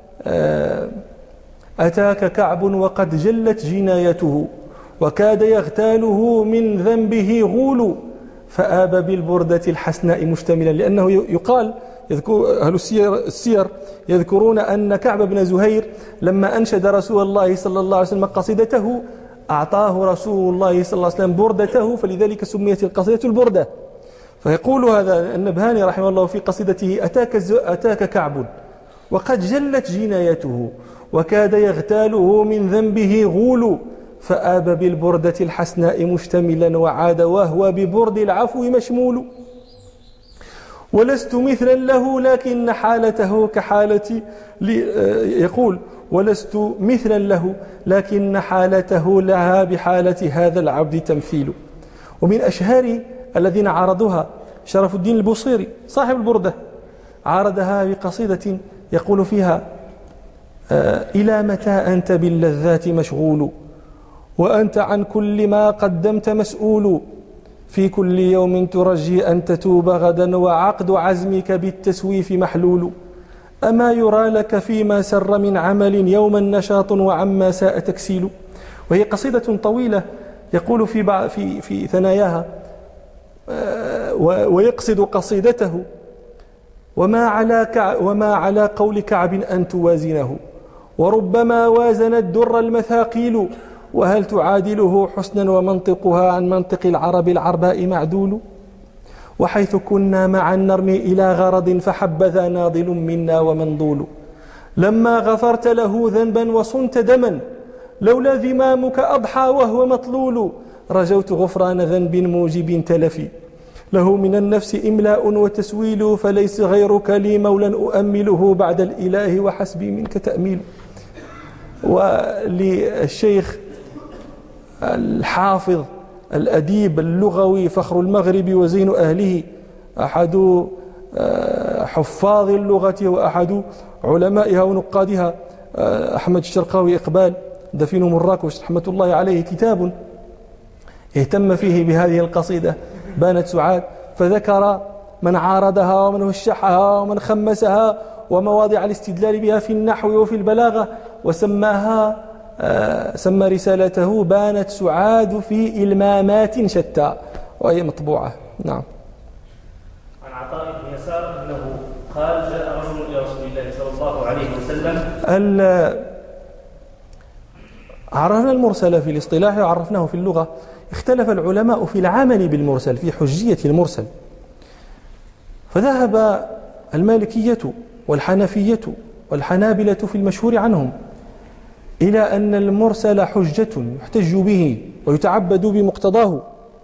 أتاك كعب وقد جلت جنايته وكاد يغتاله من ذنبه غول فآب بالبردة الحسناء مشتملا. لأنه يقال يذكر أهل السير, السير يذكرون أن كعب بن زهير لما أنشد رسول الله صلى الله عليه وسلم قصيدته أعطاه رسول الله صلى الله عليه وسلم بردته فلذلك سميت القصيدة البردة. فيقول هذا النبهاني رحمه الله في قصيدته أتاك, أتاك كعب وقد جلت جنايته وكاد يغتاله من ذنبه غول فآب بالبردة الحسناء مشتملا وعاد وهو ببرد العفو مشمول ولست مثلا له لكن حالته كحالتي يقول ولست مثلا له لكن حالته لها بحالة هذا العبد تمثيل. ومن أشهر الذين عارضوها شرف الدين البوصيري صاحب البردة عارضها بقصيدة يقول فيها إلى متى أنت باللذات مشغول وأنت عن كل ما قدمت مسؤول في كل يوم ترجي أن تتوب غدا وعقد عزمك بالتسويف محلول أما يرى لك فيما سر من عمل يوما نشاط وعما ساء تكسيل. وهي قصيدة طويلة يقول في في في ثناياها ويقصد قصيدته وما على وما على قول كعب أن توازنه وربما وازن الدر المثاقيل وهل تعادله حسنا ومنطقها عن منطق العرب العرباء معدول وحيث كنا مع النرمي إلى غرض فحبذا ناضل منا ومنضول لما غفرت له ذنبا وصنت دما لولا ذمامك أضحى وهو مطلول رجوت غفران ذنب موجب تلفي له من النفس إملاء وتسويل فليس غيرك لي مولا أؤمله بعد الإله وحسبي منك تأميل. وللشيخ الحافظ الأديب اللغوي فخر المغرب وزين أهله أحد حفاظ اللغة وأحد علمائها ونقادها أحمد الشرقاوي إقبال دفين مراكش رحمة الله عليه كتاب اهتم فيه بهذه القصيدة بانت سعاد فذكر من عارضها ومن وشحها ومن خمسها ومواضع الاستدلال بها في النحو وفي البلاغة وسماها آه سمى رسالته بانت سعاد في إلمامات شتى وهي مطبوعة. نعم.
عن عطاء بن يسار أنه قال جاء رجل إلى رسول الله صلى الله عليه وسلم.
عرفنا المرسل في الاصطلاح وعرفناه في اللغة. اختلف العلماء في العمل بالمرسل في حجية المرسل فذهب المالكية والحنفية والحنابلة في المشهور عنهم إلى أن المرسل حجة يحتج به ويتعبد بمقتضاه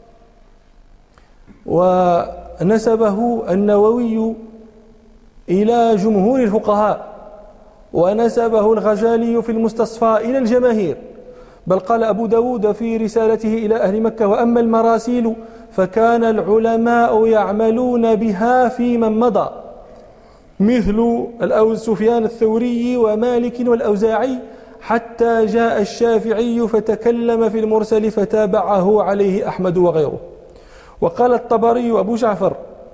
ونسبه النووي إلى جمهور الفقهاء ونسبه الغزالي في المستصفى إلى الجماهير بل قال أبو داود في رسالته إلى أهل مكة وأما المراسيل فكان العلماء يعملون بها في من مضى مثل سفيان الثوري ومالك والأوزاعي حتى جاء الشافعي فتكلم في المرسل فتابعه عليه أحمد وغيره. وقال الطبري وأبو جعفر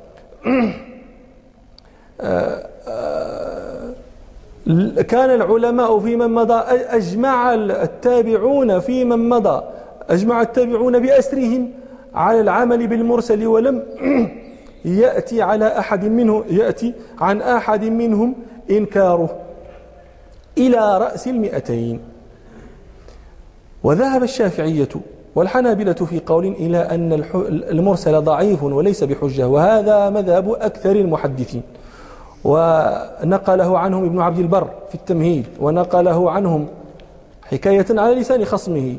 كان العلماء في من مضى أجمع التابعون في من مضى أجمع التابعون بأسرهم على العمل بالمرسل ولم يأتي على أحد منه يأتي عن أحد منهم إنكاره إلى رأس المئتين. وذهب الشافعية والحنابلة في قول إلى أن المرسل ضعيف وليس بحجة وهذا مذهب أكثر المحدثين ونقله عنهم ابن عبد البر في التمهيد ونقله عنهم حكاية على لسان خصمه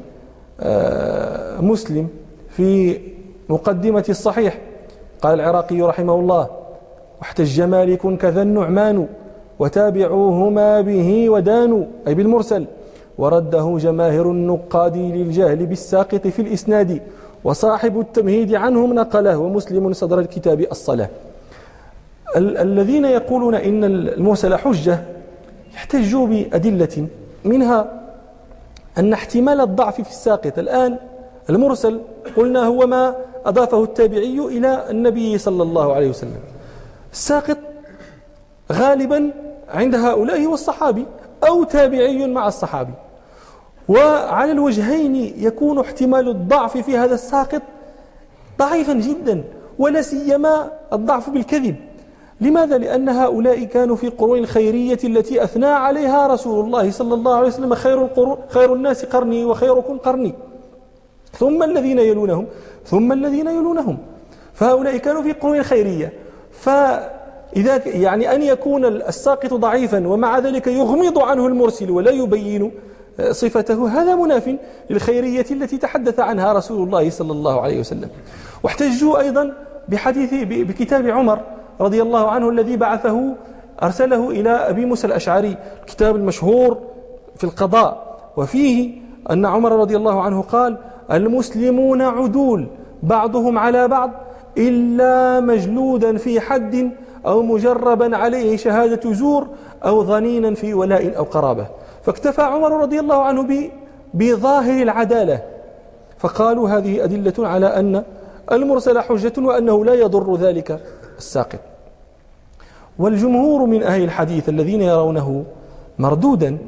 مسلم في مقدمة الصحيح. قال العراقي رحمه الله واحتج مالك كذا النعمان وتابعوهما به ودانوا أي بالمرسل ورده جماهر النقاد للجهل بالساقط في الإسناد وصاحب التمهيد عنهم نقله، ومسلم صدر الكتاب الصلاة. ال الذين يقولون إن المرسل حجة يحتجوا بأدلة، منها أن احتمال الضعف في الساقط. الآن المرسل قلنا هو ما أضافه التابعي إلى النبي صلى الله عليه وسلم. الساقط غالبا عند هؤلاء هو الصحابي أو تابعي مع الصحابي، وعلى الوجهين يكون احتمال الضعف في هذا الساقط ضعيفا جدا، ولا سيما الضعف بالكذب. لماذا؟ لأن هؤلاء كانوا في قرون الخيرية التي أثنى عليها رسول الله صلى الله عليه وسلم: خير القرون خير الناس قرني وخيركم قرني ثم الذين يلونهم ثم الذين يلونهم. فهؤلاء كانوا في قرون الخيرية، فإذا يعني أن يكون الساقط ضعيفا ومع ذلك يغمض عنه المرسل ولا يبين صفته، هذا مناف للخيرية التي تحدث عنها رسول الله صلى الله عليه وسلم. واحتجوا أيضا بحديث بكتاب عمر رضي الله عنه الذي بعثه أرسله إلى أبي موسى الأشعري، الكتاب المشهور في القضاء، وفيه أن عمر رضي الله عنه قال: المسلمون عدول بعضهم على بعض إلا مجلودا في حد أو مجربا عليه شهادة زور أو ظنينا في ولاء أو قرابة. فاكتفى عمر رضي الله عنه بظاهر العدالة، فقالوا هذه أدلة على أن المرسل حجة وأنه لا يضر ذلك الساقط. والجمهور من أهل الحديث الذين يرونه مردودا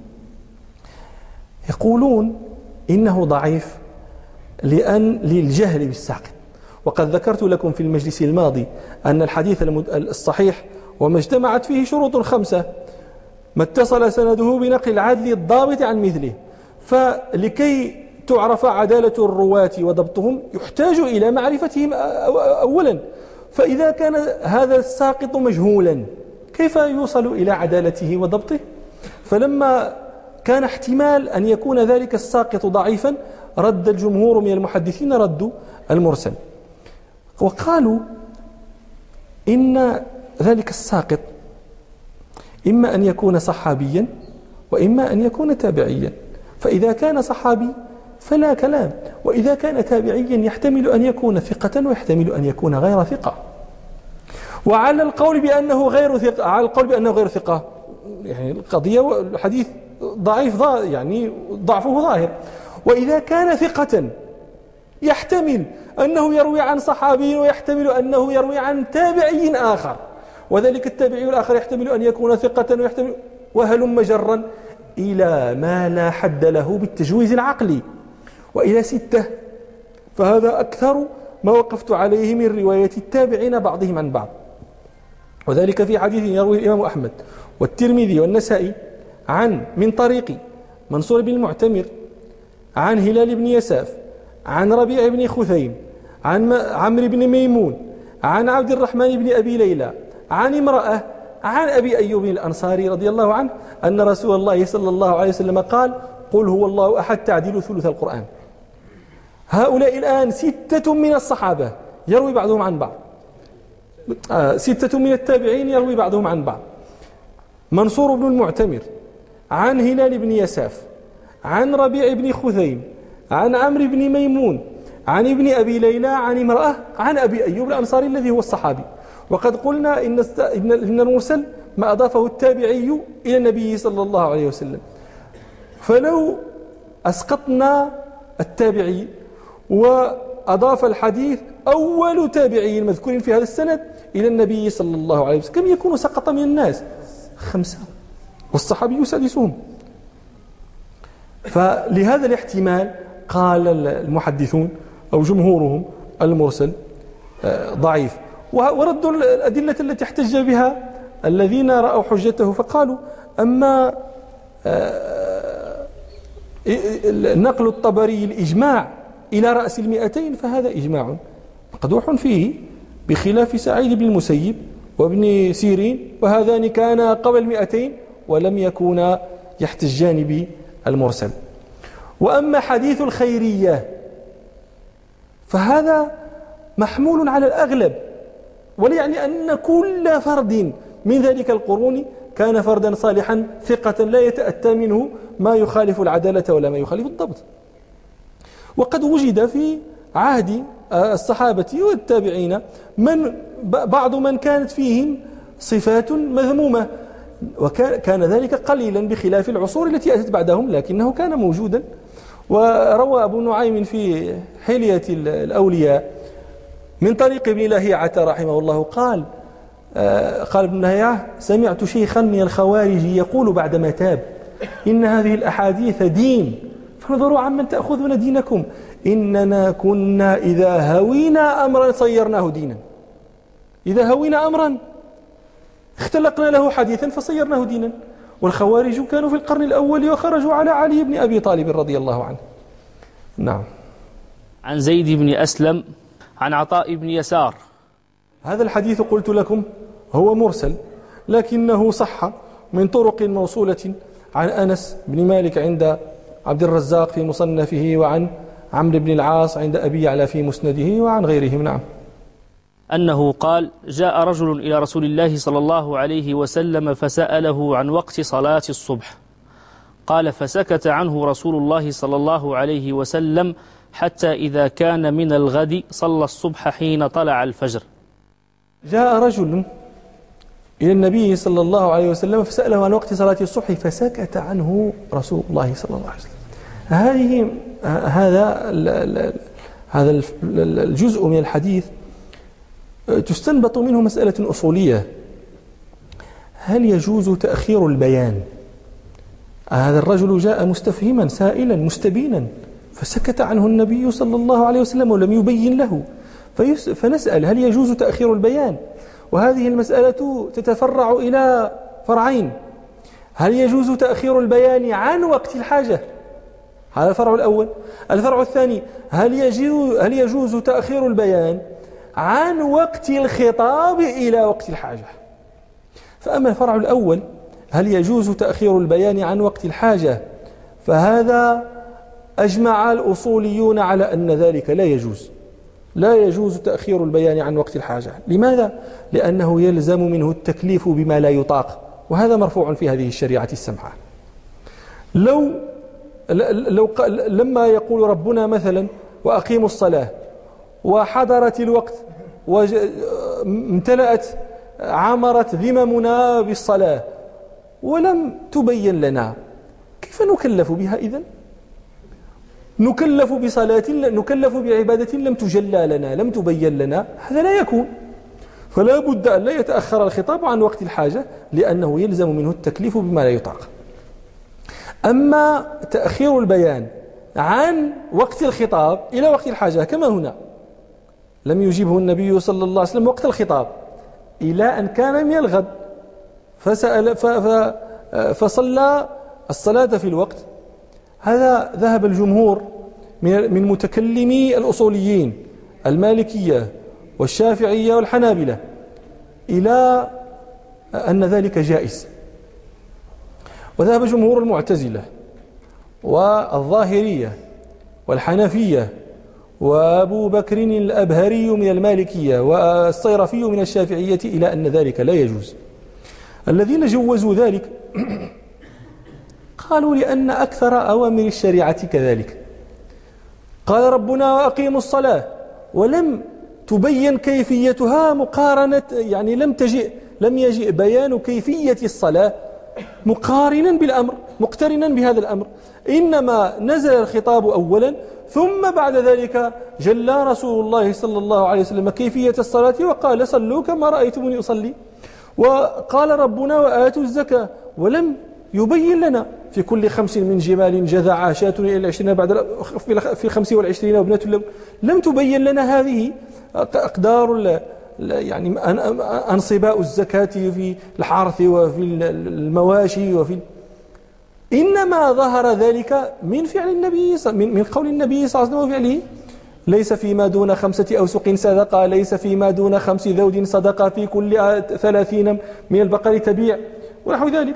يقولون إنه ضعيف لأن للجهل بالساقط. وقد ذكرت لكم في المجلس الماضي أن الحديث الصحيح وما اجتمعت فيه شروط خمسة: ما اتصل سنده بنقل العدل الضابط عن مثله. فلكي تعرف عدالة الرواة وضبطهم يحتاج إلى معرفتهم أولا، فإذا كان هذا الساقط مجهولا كيف يوصل إلى عدالته وضبطه؟ فلما كان احتمال أن يكون ذلك الساقط ضعيفا رد الجمهور من المحدثين ردوا المرسل، وقالوا إن ذلك الساقط إما أن يكون صحابيا وإما أن يكون تابعيا، فإذا كان صحابي فلا كلام، وإذا كان تابعيا يحتمل أن يكون ثقة ويحتمل أن يكون غير ثقة. وعلى القول بأنه غير ثقة على القول بأنه غير ثقة يعني القضية الحديث ضعيف يعني ضعفه ظاهر. وإذا كان ثقة يحتمل أنه يروي عن صحابي ويحتمل أنه يروي عن تابعي آخر، وذلك التابعي الآخر يحتمل أن يكون ثقة ويحتمل وهلم جرا إلى ما لا حد له بالتجويز العقلي، وإلى ستة. فهذا أكثر ما وقفت عليه من رواية التابعين بعضهم عن بعض، وذلك في حديث يروي الإمام أحمد والترمذي والنسائي عن من طريق منصور بن المعتمر عن هلال بن يساف عن ربيع بن خثيم عن عمرو بن ميمون عن عبد الرحمن بن أبي ليلى عن امرأة عن أبي أيوب الأنصاري رضي الله عنه أن رسول الله صلى الله عليه وسلم قال: قل هو الله أحد تعديل ثلث القرآن. هؤلاء الآن ستة من الصحابة يروي بعضهم عن بعض، آه ستة من التابعين يروي بعضهم عن بعض. منصور بن المعتمر عن هلال بن يساف عن ربيع بن خثيم عن عمرو بن ميمون عن ابن أبي ليلى عن امرأة عن أبي أيوب الأنصاري الذي هو الصحابي. وقد قلنا إن إن المرسل ما أضافه التابعي إلى النبي صلى الله عليه وسلم. فلو أسقطنا التابعي وأضاف الحديث أول تابعي مذكور في هذا السند إلى النبي صلى الله عليه وسلم، كم يكون سقط من الناس؟ خمسة، والصحابي سادسهم. فلهذا الاحتمال قال المحدثون أو جمهورهم المرسل ضعيف. وردوا الأدلة التي احتج بها الذين رأوا حجته، فقالوا: أما نقل الطبري الإجماع إلى رأس المئتين فهذا إجماع مقدوح فيه، بخلاف سعيد بن المسيب وابن سيرين، وهذان كانا قبل المئتين ولم يكونا يحتجان بالمرسل. وأما حديث الخيرية فهذا محمول على الأغلب، ولا يعني أن كل فرد من ذلك القرون كان فردا صالحا ثقة لا يتأتى منه ما يخالف العدالة ولا ما يخالف الضبط. وقد وجد في عهد الصحابة والتابعين من بعض من كانت فيهم صفات مذمومة، وكان ذلك قليلا بخلاف العصور التي أتت بعدهم، لكنه كان موجودا. وروى أبو نعيم في حلية الأولياء من طريق ابن لهيعة رحمه الله قال قال ابن لهيعة: سمعت شيخا من الخوارج يقول بعدما تاب: إن هذه الأحاديث دين، فانظروا عمن تأخذون دينكم، إننا كنا إذا هوينا أمرا صيرناه دينا. إذا هوينا أمرا اختلقنا له حديثا فصيرناه دينا. والخوارج كانوا في القرن الأول وخرجوا على علي بن أبي طالب رضي الله عنه. نعم.
عن زيد بن أسلم عن عطاء بن يسار.
هذا الحديث قلت لكم هو مرسل، لكنه صح من طرق موصولة عن أنس بن مالك عند عبد الرزاق في مصنفه، وعن عمرو بن العاص عند أبي يعلى في مسنده، وعن غيرهم. نعم.
أنه قال: جاء رجل إلى رسول الله صلى الله عليه وسلم فسأله عن وقت صلاة الصبح، قال: فسكت عنه رسول الله صلى الله عليه وسلم حتى إذا كان من الغد صلى الصبح حين طلع الفجر.
جاء رجل إلى النبي صلى الله عليه وسلم فسأله عن وقت صلاة الصبح فسكت عنه رسول الله صلى الله عليه وسلم. هذه هذا هذا الجزء من الحديث تستنبط منه مسألة أصولية: هل يجوز تأخير البيان؟ هذا الرجل جاء مستفهما سائلا مستبينا، فسكت عنه النبي صلى الله عليه وسلم ولم يبين له، فنسأل: هل يجوز تأخير البيان؟ وهذه المسألة تتفرع إلى فرعين: هل يجوز تأخير البيان عن وقت الحاجة؟ هذا الفرع الأول. الفرع الثاني: هل يجوز, هل يجوز تأخير البيان عن وقت الخطاب إلى وقت الحاجة؟ فأما الفرع الأول: هل يجوز تأخير البيان عن وقت الحاجة، فهذا أجمع الأصوليون على أن ذلك لا يجوز، لا يجوز تأخير البيان عن وقت الحاجة. لماذا؟ لأنه يلزم منه التكليف بما لا يطاق، وهذا مرفوع في هذه الشريعة السمحة. لو لو لما يقول ربنا مثلا: وأقيموا الصلاة، وحضرت الوقت وامتلأت عمرت ذممنا بالصلاة ولم تبين لنا، كيف نكلف بها إذن؟ نكلف بصلاة نكلف بعبادة لم تجلى لنا، لم تبين لنا، هذا لا يكون. فلا بد أن لا يتأخر الخطاب عن وقت الحاجة، لأنه يلزم منه التكليف بما لا يطاق. أما تأخير البيان عن وقت الخطاب إلى وقت الحاجة كما هنا، لم يجيبه النبي صلى الله عليه وسلم وقت الخطاب إلى أن كان من الغد، فسأل فصلى الصلاة في الوقت. هذا ذهب الجمهور من متكلمي الأصوليين المالكية والشافعية والحنابلة إلى أن ذلك جائز، وذهب جمهور المعتزلة والظاهرية والحنفية وأبو بكر الأبهري من المالكية والصيرفي من الشافعية إلى أن ذلك لا يجوز. الذين جوزوا ذلك قالوا لأن أكثر أوامر الشريعة كذلك. قال ربنا: وأقيموا الصلاة، ولم تبين كيفيتها مقارنة، يعني لم تجئ لم يجئ بيان كيفية الصلاة مقارنا بالأمر مقترنا بهذا الأمر، إنما نزل الخطاب أولا، ثم بعد ذلك جلى رسول الله صلى الله عليه وسلم كيفية الصلاة وقال: صلوا كما رأيتموني أصلي. وقال ربنا: وآتوا الزكاة، ولم يبين لنا في كل خمس من جمال جذع شاة إلى العشرين بعد في الخمس والعشرين وابنة له، لم تبين لنا هذه أقدار يعني أنصباء الزكاة في الحرث وفي المواشي وفي، إنما ظهر ذلك من فعل النبي من قول النبي صلى الله عليه وسلم وفعله: ليس فيما دون خمسة أوسق صدقة، ليس فيما دون خمس ذود صدقة، في كل ثلاثين من البقر تبيع، ونحو ذلك.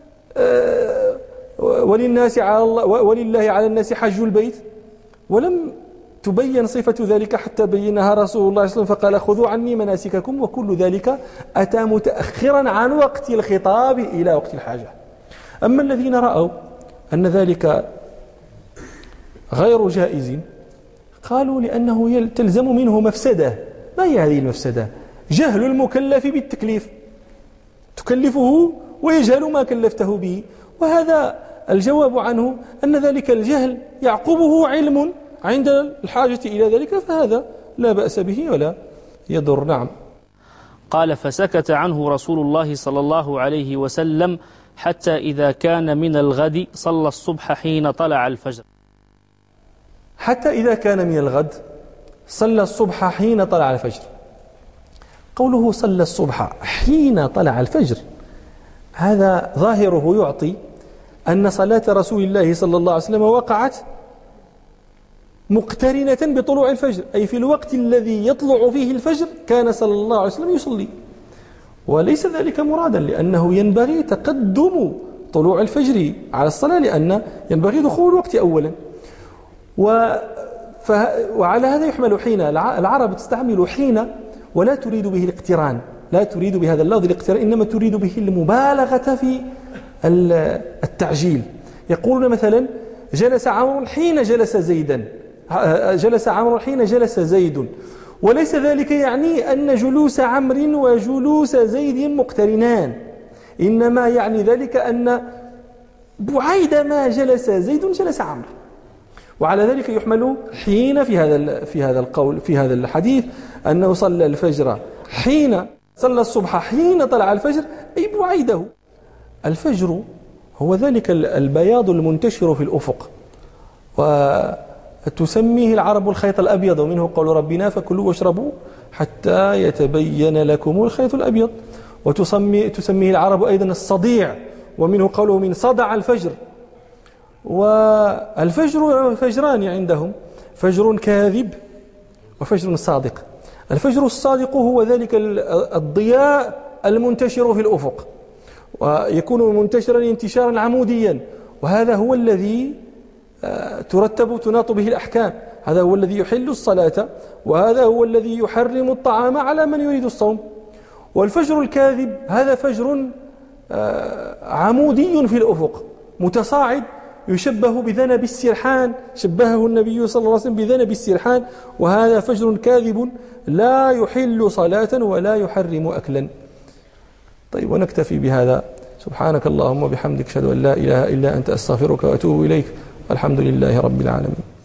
وللناس على الله ولله على الناس حج البيت، ولم تبين صفة ذلك حتى بينها رسول الله صلى الله عليه وسلم فقال: خذوا عني مناسككم. وكل ذلك أتى متأخرا عن وقت الخطاب إلى وقت الحاجة. أما الذين رأوا أن ذلك غير جائز، قالوا لأنه تلزم منه مفسدة. ما هي هذه المفسدة؟ جهل المكلف بالتكليف، تكلفه ويجهل ما كلفته به، وهذا الجواب عنه أن ذلك الجهل يعقبه علم عند الحاجة إلى ذلك، فهذا لا بأس به ولا يضر. نعم.
قال: فسكت عنه رسول الله صلى الله عليه وسلم حتى إذا كان من الغد صلى الصبح حين طلع الفجر.
حتى إذا كان من الغد صلى الصبح حين طلع الفجر. قوله صلى الصبح حين طلع الفجر هذا ظاهره يعطي أن صلاة رسول الله صلى الله عليه وسلم وقعت مقترنة بطلوع الفجر، أي في الوقت الذي يطلع فيه الفجر كان صلى الله عليه وسلم يصلي، وليس ذلك مرادا، لأنه ينبغي تقدم طلوع الفجر على الصلاة، لأن ينبغي دخول الوقت أولا. و وعلى هذا يحمل حين. العرب تستعمل حين ولا تريد به الاقتران، لا تريد بهذا اللفظ الاقتران، إنما تريد به المبالغة في التعجيل. يقولون مثلا: جلس عمرو حين جلس زيدا، جلس عمرو حين جلس زيد، وليس ذلك يعني أن جلوس عمرو وجلوس زيد مقترنان، إنما يعني ذلك أن بعيد ما جلس زيد جلس عمرو. وعلى ذلك يحمل حين في هذا في هذا القول في هذا الحديث أنه صلى الفجر حين صلى الصبح حين طلع الفجر، أي بعيده. الفجر هو ذلك البياض المنتشر في الأفق، وتسميه العرب الخيط الأبيض، ومنه قول ربنا: فكلوا واشربوا حتى يتبين لكم الخيط الأبيض. وتسمي تسميه العرب أيضا الصديع، ومنه قوله: من صدع الفجر. والفجر فجران عندهم: فجر كاذب وفجر صادق. الفجر الصادق هو ذلك الضياء المنتشر في الأفق، ويكون منتشرا انتشارا عموديا، وهذا هو الذي ترتب تناط به الأحكام، هذا هو الذي يحل الصلاة، وهذا هو الذي يحرم الطعام على من يريد الصوم. والفجر الكاذب هذا فجر عمودي في الأفق متصاعد، يشبه بذنب السرحان، شبهه النبي صلى الله عليه وسلم بذنب السرحان، وهذا فجر كاذب لا يحل صلاة ولا يحرم أكلا. طيب، ونكتفي بهذا. سبحانك اللهم وبحمدك، أشهد أن لا إله إلا أنت، أستغفرك وأتوب إليك، والحمد لله رب العالمين.